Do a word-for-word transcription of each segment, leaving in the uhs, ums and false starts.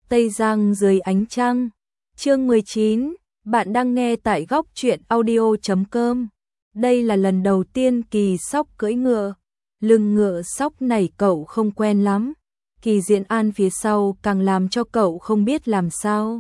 Tây Giang dưới ánh trăng. Chương mười chín, bạn đang nghe tại góc truyện audio chấm com. Đây là lần đầu tiên Kỳ Sóc cưỡi ngựa. Lưng ngựa sóc này cậu không quen lắm. Kỳ Diễn An phía sau càng làm cho cậu không biết làm sao.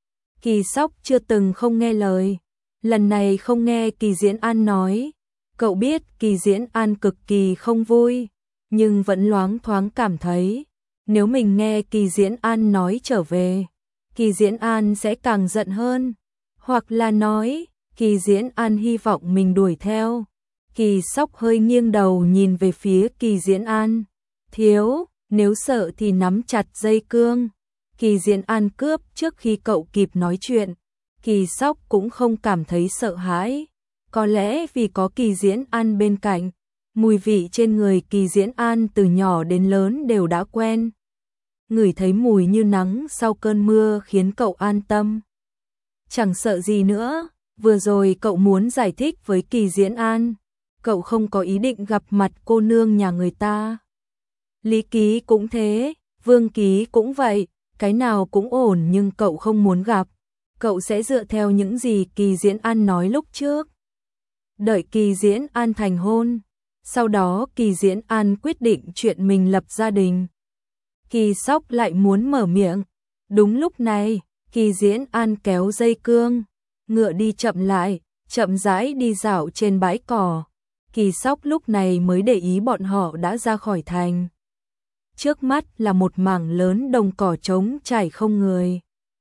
Kỳ Sóc chưa từng không nghe lời. Lần này không nghe Kỳ Diễn An nói. Cậu biết Kỳ Diễn An cực kỳ không vui, nhưng vẫn loáng thoáng cảm thấy nếu mình nghe Kỳ Diễn An nói trở về, Kỳ Diễn An sẽ càng giận hơn. Hoặc là nói, Kỳ Diễn An hy vọng mình đuổi theo. Kỳ Sóc hơi nghiêng đầu nhìn về phía Kỳ Diễn An. Thiếu, nếu sợ thì nắm chặt dây cương. Kỳ Diễn An cướp trước khi cậu kịp nói chuyện. Kỳ Sóc cũng không cảm thấy sợ hãi. Có lẽ vì có Kỳ Diễn An bên cạnh, mùi vị trên người Kỳ Diễn An từ nhỏ đến lớn đều đã quen. Ngửi thấy mùi như nắng sau cơn mưa khiến cậu an tâm. Chẳng sợ gì nữa, vừa rồi cậu muốn giải thích với Kỳ Diễn An, cậu không có ý định gặp mặt cô nương nhà người ta. Lý Ký cũng thế, Vương Ký cũng vậy, cái nào cũng ổn nhưng cậu không muốn gặp. Cậu sẽ dựa theo những gì Kỳ Diễn An nói lúc trước. Đợi Kỳ Diễn An thành hôn, sau đó Kỳ Diễn An quyết định chuyện mình lập gia đình. Kỳ Sóc lại muốn mở miệng. Đúng lúc này, Kỳ Diễn An kéo dây cương, ngựa đi chậm lại, chậm rãi đi dạo trên bãi cỏ. Kỳ Sóc lúc này mới để ý bọn họ đã ra khỏi thành. Trước mắt là một mảng lớn đồng cỏ trống trải không người.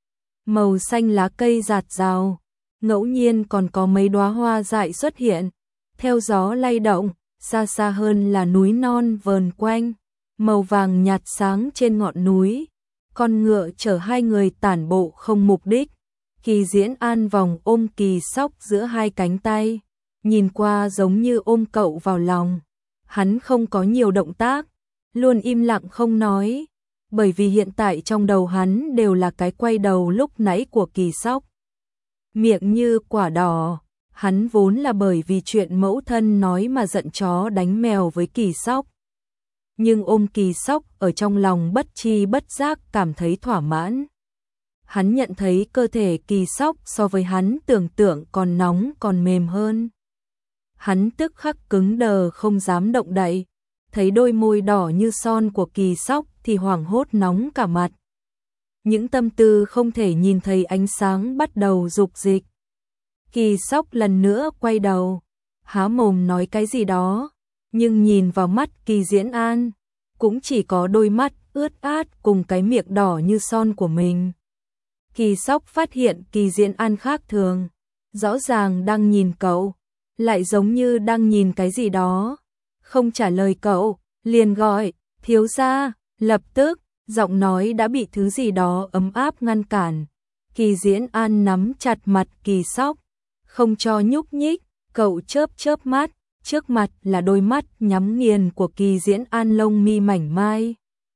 Màu xanh lá cây rạt rào, ngẫu nhiên còn có mấy đóa hoa dại xuất hiện. Theo gió lay động, xa xa hơn là núi non vờn quanh, màu vàng nhạt sáng trên ngọn núi. Con ngựa chở hai người tản bộ không mục đích. Kỳ Diễn An vòng ôm Kỳ Sóc giữa hai cánh tay, nhìn qua giống như ôm cậu vào lòng. Hắn không có nhiều động tác, luôn im lặng không nói, bởi vì hiện tại trong đầu hắn đều là cái quay đầu lúc nãy của Kỳ Sóc. Miệng như quả đỏ, hắn vốn là bởi vì chuyện mẫu thân nói mà giận chó đánh mèo với Kỳ Sóc. Nhưng ôm Kỳ Sóc ở trong lòng bất chi bất giác cảm thấy thỏa mãn. Hắn nhận thấy cơ thể Kỳ Sóc so với hắn tưởng tượng còn nóng còn mềm hơn. Hắn tức khắc cứng đờ không dám động đậy, thấy đôi môi đỏ như son của Kỳ Sóc thì hoảng hốt nóng cả mặt. Những tâm tư không thể nhìn thấy ánh sáng bắt đầu dục dịch. Kỳ Sóc lần nữa quay đầu, há mồm nói cái gì đó, nhưng nhìn vào mắt Kỳ Diễn An, cũng chỉ có đôi mắt ướt át cùng cái miệng đỏ như son của mình. Kỳ Sóc phát hiện Kỳ Diễn An khác thường, rõ ràng đang nhìn cậu, lại giống như đang nhìn cái gì đó. Không trả lời cậu, liền gọi, thiếu gia, lập tức, giọng nói đã bị thứ gì đó ấm áp ngăn cản. Kỳ Diễn An nắm chặt mặt Kỳ Sóc, không cho nhúc nhích, cậu chớp chớp mắt, trước mặt là đôi mắt nhắm nghiền của Kỳ Diễn An lông mi mảnh mai.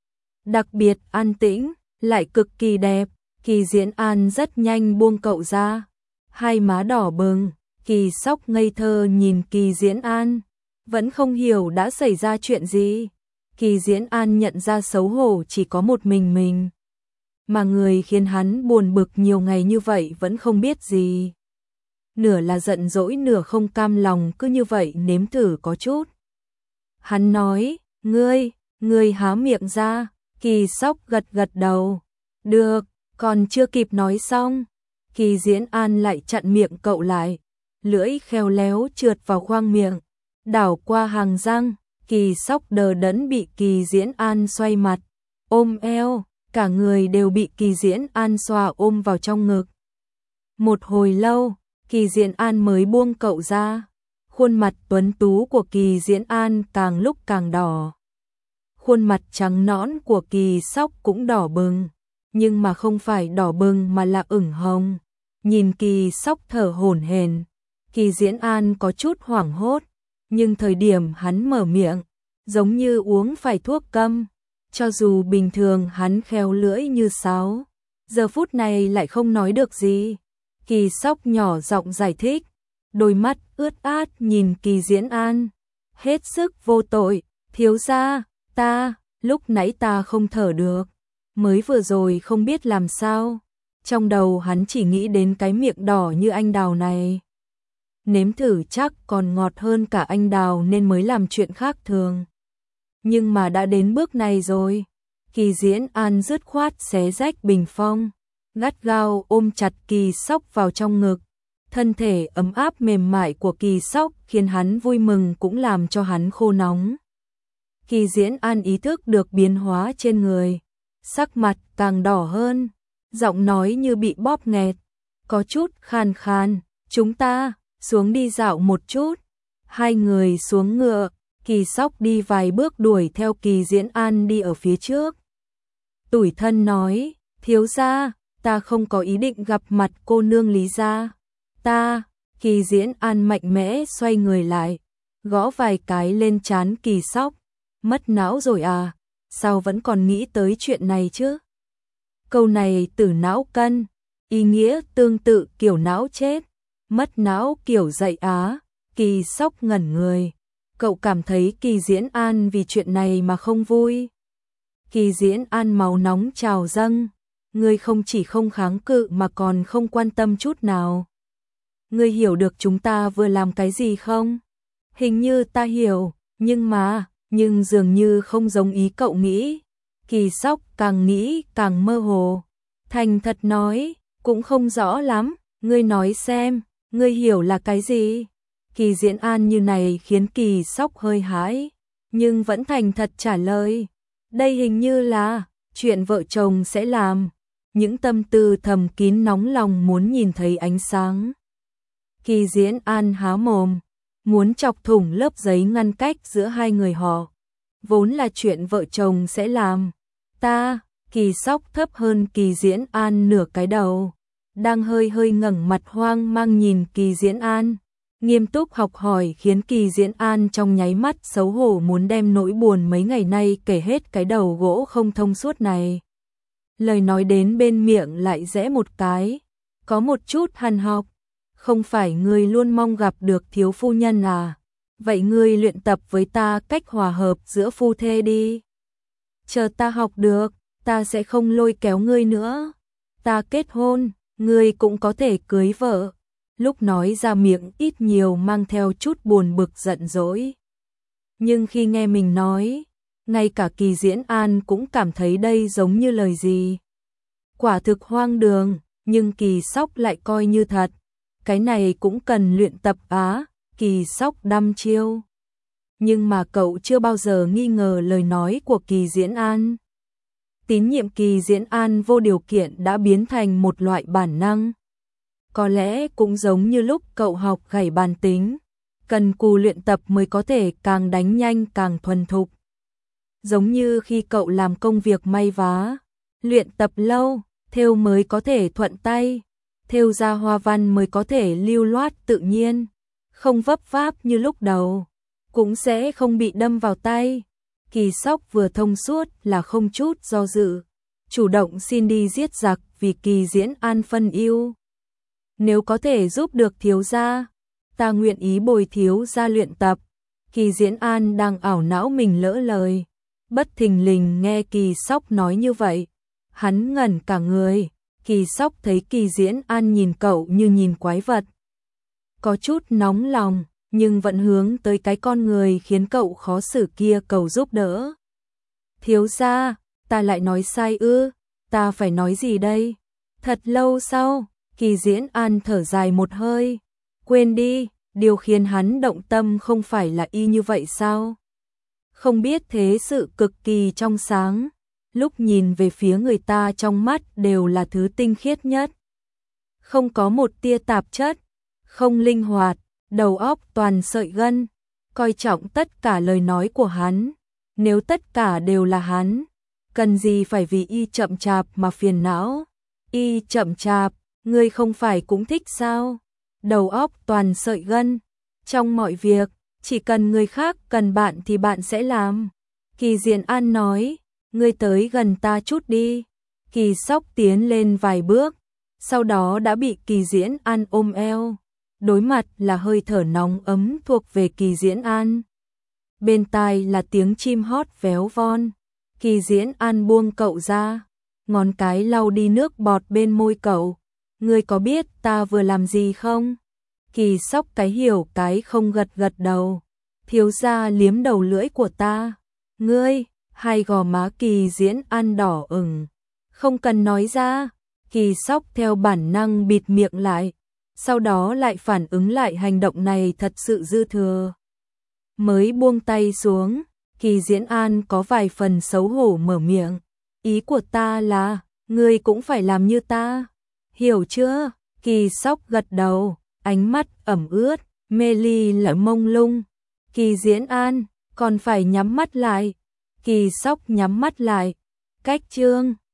Đặc biệt an tĩnh, lại cực kỳ đẹp. Kỳ Diễn An rất nhanh buông cậu ra, hai má đỏ bừng. Kỳ Sóc ngây thơ nhìn Kỳ Diễn An, vẫn không hiểu đã xảy ra chuyện gì. Kỳ Diễn An nhận ra xấu hổ chỉ có một mình mình, mà người khiến hắn buồn bực nhiều ngày như vậy vẫn không biết gì. Nửa là giận dỗi nửa không cam lòng, cứ như vậy nếm thử có chút. Hắn nói, ngươi, ngươi há miệng ra. Kỳ Sóc gật gật đầu, được. Còn chưa kịp nói xong, Kỳ Diễn An lại chặn miệng cậu lại, lưỡi khéo léo trượt vào khoang miệng, đảo qua hàng răng. Kỳ Sóc đờ đẫn bị Kỳ Diễn An xoay mặt, ôm eo, cả người đều bị Kỳ Diễn An xoa ôm vào trong ngực. Một hồi lâu, Kỳ Diễn An mới buông cậu ra, khuôn mặt tuấn tú của Kỳ Diễn An càng lúc càng đỏ. Khuôn mặt trắng nõn của Kỳ Sóc cũng đỏ bừng, nhưng mà không phải đỏ bừng mà là ửng hồng. Nhìn Kỳ Sóc thở hổn hển, Kỳ Diễn An có chút hoảng hốt, nhưng thời điểm hắn mở miệng, giống như uống phải thuốc câm. Cho dù bình thường hắn khéo lưỡi như sáo, giờ phút này lại không nói được gì. Kỳ Sóc nhỏ giọng giải thích, đôi mắt ướt át nhìn Kỳ Diễn An, hết sức vô tội, thiếu gia, ta, lúc nãy ta không thở được, mới vừa rồi không biết làm sao, trong đầu hắn chỉ nghĩ đến cái miệng đỏ như anh đào này. Nếm thử chắc còn ngọt hơn cả anh đào nên mới làm chuyện khác thường. Nhưng mà đã đến bước này rồi, Kỳ Diễn An dứt khoát xé rách bình phong, gắt gao ôm chặt Kỳ Sóc vào trong ngực. Thân thể ấm áp mềm mại của Kỳ Sóc khiến hắn vui mừng cũng làm cho hắn khô nóng. Kỳ Diễn An ý thức được biến hóa trên người, sắc mặt càng đỏ hơn, giọng nói như bị bóp nghẹt, có chút khan khan, chúng ta xuống đi dạo một chút. Hai người xuống ngựa, Kỳ Sóc đi vài bước đuổi theo Kỳ Diễn An đi ở phía trước. Tủi thân nói, thiếu gia, ta không có ý định gặp mặt cô nương Lý gia. Ta, Kỳ Diễn An mạnh mẽ xoay người lại, gõ vài cái lên trán Kỳ Sóc. Mất não rồi à, sao vẫn còn nghĩ tới chuyện này chứ? Câu này từ não cân, ý nghĩa tương tự kiểu não chết, mất não kiểu dậy á. Kỳ Sóc ngẩn người, cậu cảm thấy Kỳ Diễn An vì chuyện này mà không vui. Kỳ Diễn An máu nóng trào dâng, ngươi không chỉ không kháng cự mà còn không quan tâm chút nào. Ngươi hiểu được chúng ta vừa làm cái gì không? Hình như ta hiểu, nhưng mà, nhưng dường như không giống ý cậu nghĩ. Kỳ Sóc càng nghĩ càng mơ hồ, thành thật nói, cũng không rõ lắm, ngươi nói xem, ngươi hiểu là cái gì? Kỳ Diễn An như này khiến Kỳ Sóc hơi hãi, nhưng vẫn thành thật trả lời. Đây hình như là chuyện vợ chồng sẽ làm. Những tâm tư thầm kín nóng lòng muốn nhìn thấy ánh sáng. Kỳ Diễn An há mồm, muốn chọc thủng lớp giấy ngăn cách giữa hai người họ. Vốn là chuyện vợ chồng sẽ làm. Ta, Kỳ Sóc thấp hơn Kỳ Diễn An nửa cái đầu, đang hơi hơi ngẩng mặt hoang mang nhìn Kỳ Diễn An. Nghiêm túc học hỏi khiến Kỳ Diễn An trong nháy mắt xấu hổ muốn đem nỗi buồn mấy ngày nay kể hết cái đầu gỗ không thông suốt này. Lời nói đến bên miệng lại rẽ một cái, có một chút hằn học. Không phải ngươi luôn mong gặp được thiếu phu nhân à? Vậy ngươi luyện tập với ta cách hòa hợp giữa phu thê đi. Chờ ta học được, ta sẽ không lôi kéo ngươi nữa. Ta kết hôn, ngươi cũng có thể cưới vợ. Lúc nói ra miệng ít nhiều mang theo chút buồn bực giận dỗi. Nhưng khi nghe mình nói, ngay cả Kỳ Diễn An cũng cảm thấy đây giống như lời gì. Quả thực hoang đường, nhưng Kỳ Sóc lại coi như thật. Cái này cũng cần luyện tập á. Kỳ Sóc đăm chiêu. Nhưng mà cậu chưa bao giờ nghi ngờ lời nói của Kỳ Diễn An. Tín nhiệm Kỳ Diễn An vô điều kiện đã biến thành một loại bản năng. Có lẽ cũng giống như lúc cậu học gảy bàn tính, cần cù luyện tập mới có thể càng đánh nhanh càng thuần thục. Giống như khi cậu làm công việc may vá, luyện tập lâu, thêu mới có thể thuận tay, thêu ra hoa văn mới có thể lưu loát tự nhiên, không vấp váp như lúc đầu, cũng sẽ không bị đâm vào tay. Kỳ Sóc vừa thông suốt là không chút do dự, chủ động xin đi giết giặc vì Kỳ Diễn An phân ưu. Nếu có thể giúp được thiếu gia, ta nguyện ý bồi thiếu gia luyện tập. Kỳ Diễn An đang ảo não mình lỡ lời, bất thình lình nghe Kỳ Sóc nói như vậy, hắn ngẩn cả người. Kỳ Sóc thấy Kỳ Diễn An nhìn cậu như nhìn quái vật, có chút nóng lòng, nhưng vẫn hướng tới cái con người khiến cậu khó xử kia cầu giúp đỡ. Thiếu gia, ta lại nói sai ư? Ta phải nói gì đây? Thật lâu sau, Kỳ Diễn An thở dài một hơi, quên đi, điều khiến hắn động tâm không phải là y như vậy sao? Không biết thế sự cực kỳ trong sáng, lúc nhìn về phía người ta trong mắt đều là thứ tinh khiết nhất. Không có một tia tạp chất, không linh hoạt, đầu óc toàn sợi gân, coi trọng tất cả lời nói của hắn. Nếu tất cả đều là hắn, cần gì phải vì y chậm chạp mà phiền não? Y chậm chạp, ngươi không phải cũng thích sao? Đầu óc toàn sợi gân, trong mọi việc, chỉ cần người khác cần bạn thì bạn sẽ làm. Kỳ Diễn An nói, ngươi tới gần ta chút đi. Kỳ Sóc tiến lên vài bước, sau đó đã bị Kỳ Diễn An ôm eo. Đối mặt là hơi thở nóng ấm thuộc về Kỳ Diễn An. Bên tai là tiếng chim hót véo von. Kỳ Diễn An buông cậu ra, ngón cái lau đi nước bọt bên môi cậu. Ngươi có biết ta vừa làm gì không? Kỳ Sóc cái hiểu cái không gật gật đầu. Thiếu gia liếm đầu lưỡi của ta. Ngươi, hai gò má Kỳ Diễn An đỏ ửng. Không cần nói ra. Kỳ Sóc theo bản năng bịt miệng lại. Sau đó lại phản ứng lại hành động này thật sự dư thừa. Mới buông tay xuống, Kỳ Diễn An có vài phần xấu hổ mở miệng. Ý của ta là, ngươi cũng phải làm như ta. Hiểu chưa? Kỳ Sóc gật đầu, ánh mắt ẩm ướt, mê ly lở mông lung. Kỳ Diễn An, còn phải nhắm mắt lại. Kỳ Sóc nhắm mắt lại. Cách chương